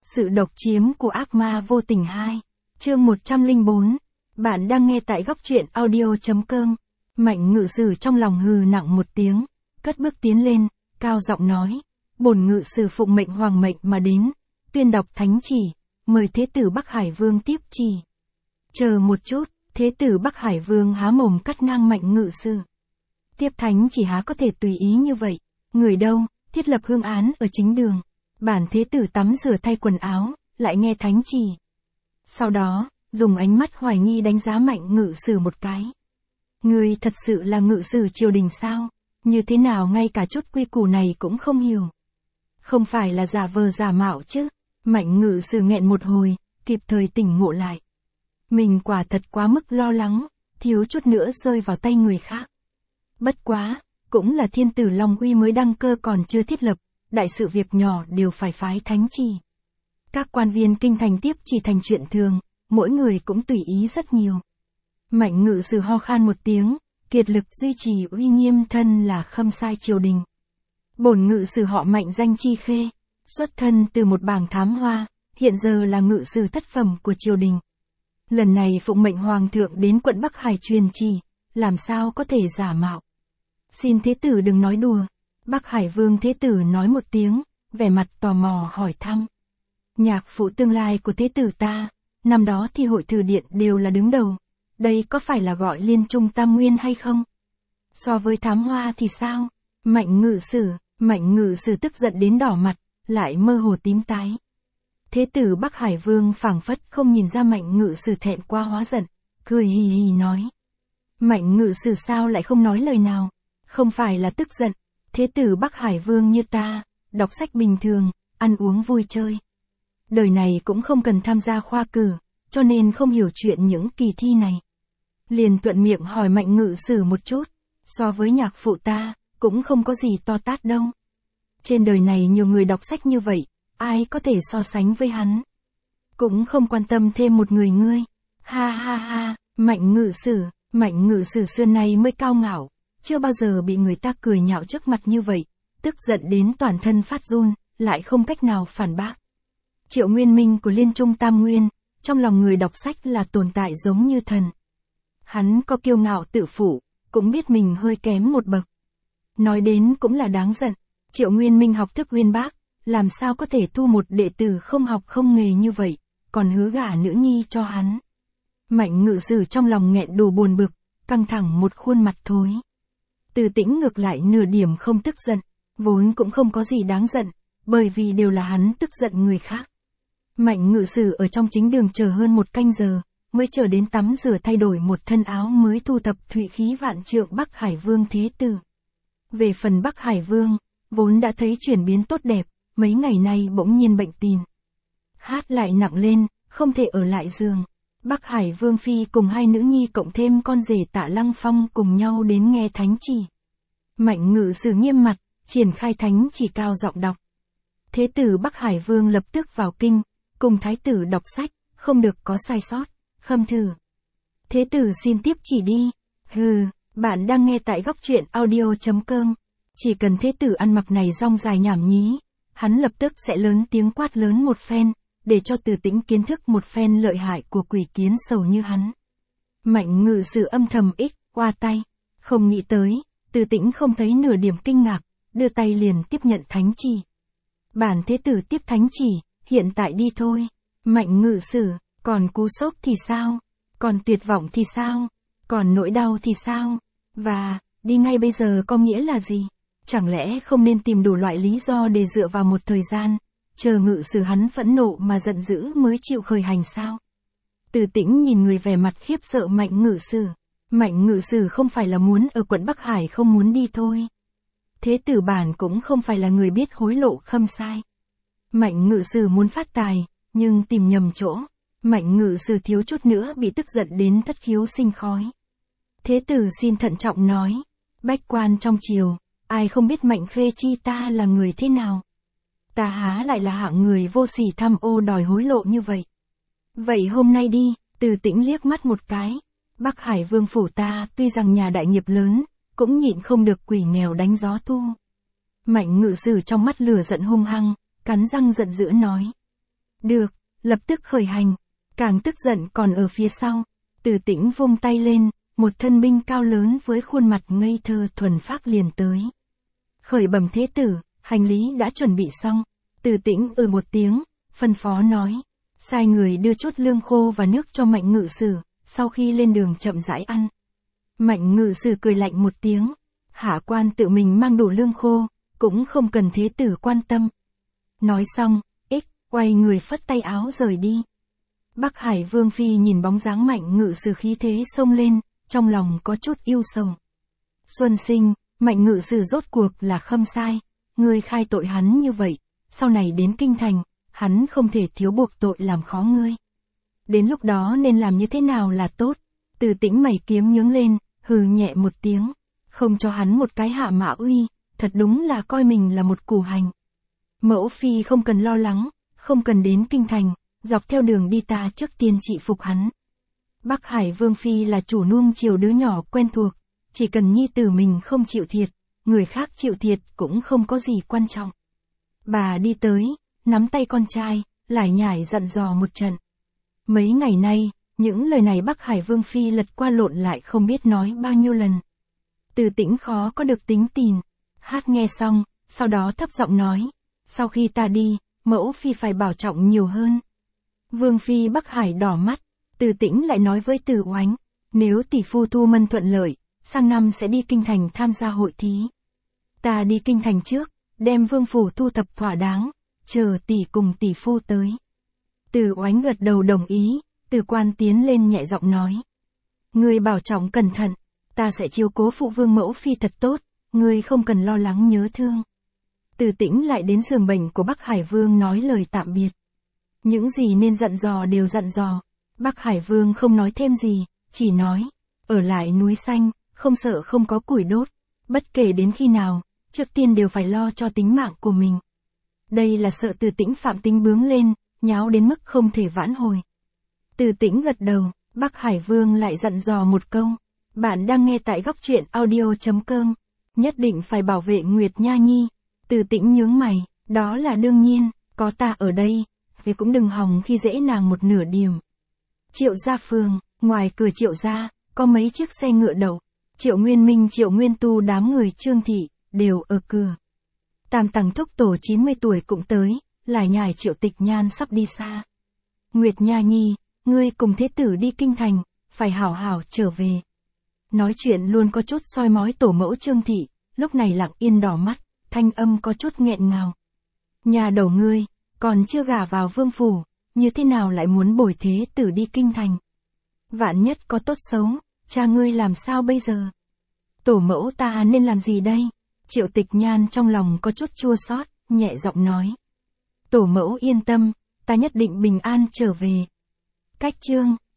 Sự độc chiếm của ác ma vô tình 2. Chương 104. Bạn đang nghe tại góc truyện audio.com. Mạnh ngự sử trong lòng hừ nặng một tiếng, cất bước tiến lên, cao giọng nói. Bổn ngự sử phụng mệnh hoàng mệnh mà đến, tuyên đọc thánh chỉ, mời Thế tử Bắc Hải Vương tiếp chỉ. Chờ một chút, Thế tử Bắc Hải Vương há mồm cắt ngang Mạnh ngự sử. Tiếp thánh chỉ há có thể tùy ý như vậy, người đâu, thiết lập hương án ở chính đường. Bản Thế tử tắm rửa thay quần áo, lại nghe thánh chỉ. Sau đó, dùng ánh mắt hoài nghi đánh giá Mạnh ngự sử một cái. Ngươi thật sự là ngự sử triều đình sao? Như thế nào ngay cả chút quy củ này cũng không hiểu? Không phải là giả vờ giả mạo chứ? Mạnh ngự sử nghẹn một hồi, kịp thời tỉnh ngộ lại. Mình quả thật quá mức lo lắng, thiếu chút nữa rơi vào tay người khác. Bất quá, cũng là thiên tử Long Uy mới đăng cơ còn chưa thiết lập, đại sự việc nhỏ đều phải phái thánh chỉ. Các quan viên kinh thành tiếp chỉ thành chuyện thường, mỗi người cũng tùy ý rất nhiều. Mạnh ngự sử ho khan một tiếng, kiệt lực duy trì uy nghiêm thân là khâm sai triều đình. Bổn ngự sử họ Mạnh danh Chi Khê, xuất thân từ một bảng thám hoa, hiện giờ là ngự sử thất phẩm của triều đình. Lần này phụng mệnh hoàng thượng đến quận Bắc Hải truyền chỉ, làm sao có thể giả mạo. Xin Thế tử đừng nói đùa. Bắc Hải Vương Thế tử nói một tiếng, vẻ mặt tò mò hỏi thăm. Nhạc phụ tương lai của Thế tử ta, năm đó thì hội Thử Điện đều là đứng đầu. Đây có phải là gọi Liên Trung Tam Nguyên hay không? So với thám hoa thì sao? Mạnh ngự sử tức giận đến đỏ mặt, lại mơ hồ tím tái. Thế tử Bắc Hải Vương phảng phất không nhìn ra Mạnh ngự sử thẹn quá hóa giận, cười hì hì nói. Mạnh ngự sử sao lại không nói lời nào? Không phải là tức giận. Thế tử Bắc Hải Vương như ta, đọc sách bình thường, ăn uống vui chơi. Đời này cũng không cần tham gia khoa cử, cho nên không hiểu chuyện những kỳ thi này. Liền thuận miệng hỏi Mạnh ngự sử một chút, so với nhạc phụ ta, cũng không có gì to tát đâu. Trên đời này nhiều người đọc sách như vậy, ai có thể so sánh với hắn. Cũng không quan tâm thêm một người ngươi. Ha ha ha, Mạnh ngự sử xưa nay mới cao ngạo. Chưa bao giờ bị người ta cười nhạo trước mặt như vậy, tức giận đến toàn thân phát run, lại không cách nào phản bác. Triệu Nguyên Minh của Liên Trung Tam Nguyên, trong lòng người đọc sách là tồn tại giống như thần. Hắn có kiêu ngạo tự phụ, cũng biết mình hơi kém một bậc. Nói đến cũng là đáng giận, Triệu Nguyên Minh học thức uyên bác, làm sao có thể thu một đệ tử không học không nghề như vậy, còn hứa gả nữ nhi cho hắn. Mạnh ngự sử trong lòng nghẹn đủ buồn bực, căng thẳng một khuôn mặt thối. Từ Tĩnh ngược lại nửa điểm không tức giận, vốn cũng không có gì đáng giận, bởi vì đều là hắn tức giận người khác. Mạnh ngự sử ở trong chính đường chờ hơn một canh giờ, mới chờ đến tắm rửa thay đổi một thân áo mới thu thập thụy khí vạn trượng Bắc Hải Vương Thế tử. Về phần Bắc Hải Vương, vốn đã thấy chuyển biến tốt đẹp, mấy ngày nay bỗng nhiên bệnh tìm. Hát lại nặng lên, không thể ở lại giường. Bắc Hải Vương phi cùng hai nữ nhi cộng thêm con rể Tạ Lăng Phong cùng nhau đến nghe thánh chỉ. Mạnh ngự sử nghiêm mặt, triển khai thánh chỉ cao giọng đọc. Thế tử Bắc Hải Vương lập tức vào kinh, cùng thái tử đọc sách, không được có sai sót, khâm thử. Thế tử xin tiếp chỉ đi. Hừ, bạn đang nghe tại góc truyện audio.com. Chỉ cần thế tử ăn mặc này rong dài nhảm nhí, hắn lập tức sẽ lớn tiếng quát lớn một phen, để cho Từ Tĩnh kiến thức một phen lợi hại của quỷ kiến sầu như hắn. Mạnh ngự sử âm thầm qua tay, không nghĩ tới, Từ Tĩnh không thấy nửa điểm kinh ngạc, đưa tay liền tiếp nhận thánh chỉ. Bản thế tử tiếp thánh chỉ, hiện tại đi thôi. Mạnh ngự sử, còn cú sốc thì sao? Còn tuyệt vọng thì sao? Còn nỗi đau thì sao? Và, đi ngay bây giờ có nghĩa là gì? Chẳng lẽ không nên tìm đủ loại lý do để dựa vào một thời gian, chờ ngự sử hắn phẫn nộ mà giận dữ mới chịu khởi hành sao? Từ Tĩnh nhìn người vẻ mặt khiếp sợ Mạnh ngự sử. Mạnh ngự sử không phải là muốn ở quận Bắc Hải không muốn đi thôi. Thế tử bản cũng không phải là người biết hối lộ khâm sai. Mạnh ngự sử muốn phát tài, nhưng tìm nhầm chỗ. Mạnh ngự sử thiếu chút nữa bị tức giận đến thất khiếu sinh khói. Thế tử xin thận trọng nói. Bách quan trong triều, ai không biết Mạnh Khê Chi ta là người thế nào? Ta há lại là hạng người vô sỉ tham ô đòi hối lộ như vậy. Vậy hôm nay đi. Từ Tĩnh liếc mắt một cái. Bắc Hải Vương phủ ta tuy rằng nhà đại nghiệp lớn, cũng nhịn không được quỷ nghèo đánh gió thu. Mạnh ngự sử trong mắt lửa giận hung hăng, cắn răng giận dữ nói. Được, lập tức khởi hành. Càng tức giận còn ở phía sau. Từ Tĩnh vung tay lên, một thân binh cao lớn với khuôn mặt ngây thơ thuần phác liền tới. Khởi bẩm thế tử, hành lý đã chuẩn bị xong. Từ Tĩnh một tiếng, phân phó nói. Sai người đưa chút lương khô và nước cho Mạnh Ngự Sử, sau khi lên đường chậm rãi ăn. Mạnh Ngự Sử cười lạnh một tiếng. Hạ quan tự mình mang đủ lương khô, cũng không cần thế tử quan tâm. Nói xong, quay người phất tay áo rời đi. Bắc Hải Vương Phi nhìn bóng dáng Mạnh Ngự Sử khí thế xông lên, trong lòng có chút yêu sầu. Xuân Sinh, Mạnh Ngự Sử rốt cuộc là khâm sai, ngươi khai tội hắn như vậy, sau này đến kinh thành, hắn không thể thiếu buộc tội làm khó ngươi. Đến lúc đó nên làm như thế nào là tốt? Từ Tĩnh mày kiếm nhướng lên, hừ nhẹ một tiếng, không cho hắn một cái hạ mã uy, thật đúng là coi mình là một củ hành. Mẫu Phi không cần lo lắng, không cần đến kinh thành, dọc theo đường đi ta trước tiên trị phục hắn. Bắc Hải Vương Phi là chủ nuông chiều đứa nhỏ quen thuộc, chỉ cần nhi tử mình không chịu thiệt, người khác chịu thiệt cũng không có gì quan trọng. Bà đi tới, nắm tay con trai, lải nhải dặn dò một trận. Mấy ngày nay, những lời này Bắc Hải Vương Phi lật qua lộn lại không biết nói bao nhiêu lần. Từ Tĩnh khó có được tính tình, hát nghe xong, sau đó thấp giọng nói, sau khi ta đi, mẫu Phi phải bảo trọng nhiều hơn. Vương Phi Bắc Hải đỏ mắt, Từ Tĩnh lại nói với Từ Oánh, nếu tỷ phu thu mân thuận lợi, sang năm sẽ đi kinh thành tham gia hội thí. Ta đi kinh thành trước, đem vương phủ thu thập thỏa đáng, chờ tỷ cùng tỷ phu tới. Từ Oánh gật đầu đồng ý, Từ Quan tiến lên nhẹ giọng nói. Ngươi bảo trọng cẩn thận, ta sẽ chiếu cố phụ vương mẫu Phi thật tốt, ngươi không cần lo lắng nhớ thương. Từ Tĩnh lại đến giường bệnh của Bắc Hải Vương nói lời tạm biệt. Những gì nên dặn dò đều dặn dò, Bắc Hải Vương không nói thêm gì, chỉ nói, ở lại núi xanh, không sợ không có củi đốt, bất kể đến khi nào, trước tiên đều phải lo cho tính mạng của mình. Đây là sợ Từ Tĩnh phạm tính bướng lên, nháo đến mức không thể vãn hồi. Từ Tĩnh gật đầu, Bắc Hải Vương lại dặn dò một câu, bạn đang nghe tại góc truyện audio.com, nhất định phải bảo vệ Nguyệt Nha Nhi. Từ Tĩnh nhướng mày, đó là đương nhiên, có ta ở đây, vì cũng đừng hòng khi dễ nàng một nửa điểm. Triệu Gia Phường, ngoài cửa Triệu Gia, có mấy chiếc xe ngựa đậu, Triệu Nguyên Minh Triệu Nguyên Tu đám người Trương Thị, đều ở cửa. Tam Tằng Thúc Tổ 90 tuổi cũng tới, lải nhải Triệu Tịch Nhan sắp đi xa. Nguyệt Nha Nhi, ngươi cùng thế tử đi kinh thành, phải hảo hảo trở về. Nói chuyện luôn có chút soi mói tổ mẫu Trương Thị, lúc này lặng yên đỏ mắt, thanh âm có chút nghẹn ngào. Nhà đầu ngươi, còn chưa gả vào vương phủ, như thế nào lại muốn bồi thế tử đi kinh thành? Vạn nhất có tốt xấu, cha ngươi làm sao bây giờ? Tổ mẫu ta nên làm gì đây? Triệu Tịch Nhan trong lòng có chút chua xót, nhẹ giọng nói. Tổ mẫu yên tâm, ta nhất định bình an trở về. Cách chương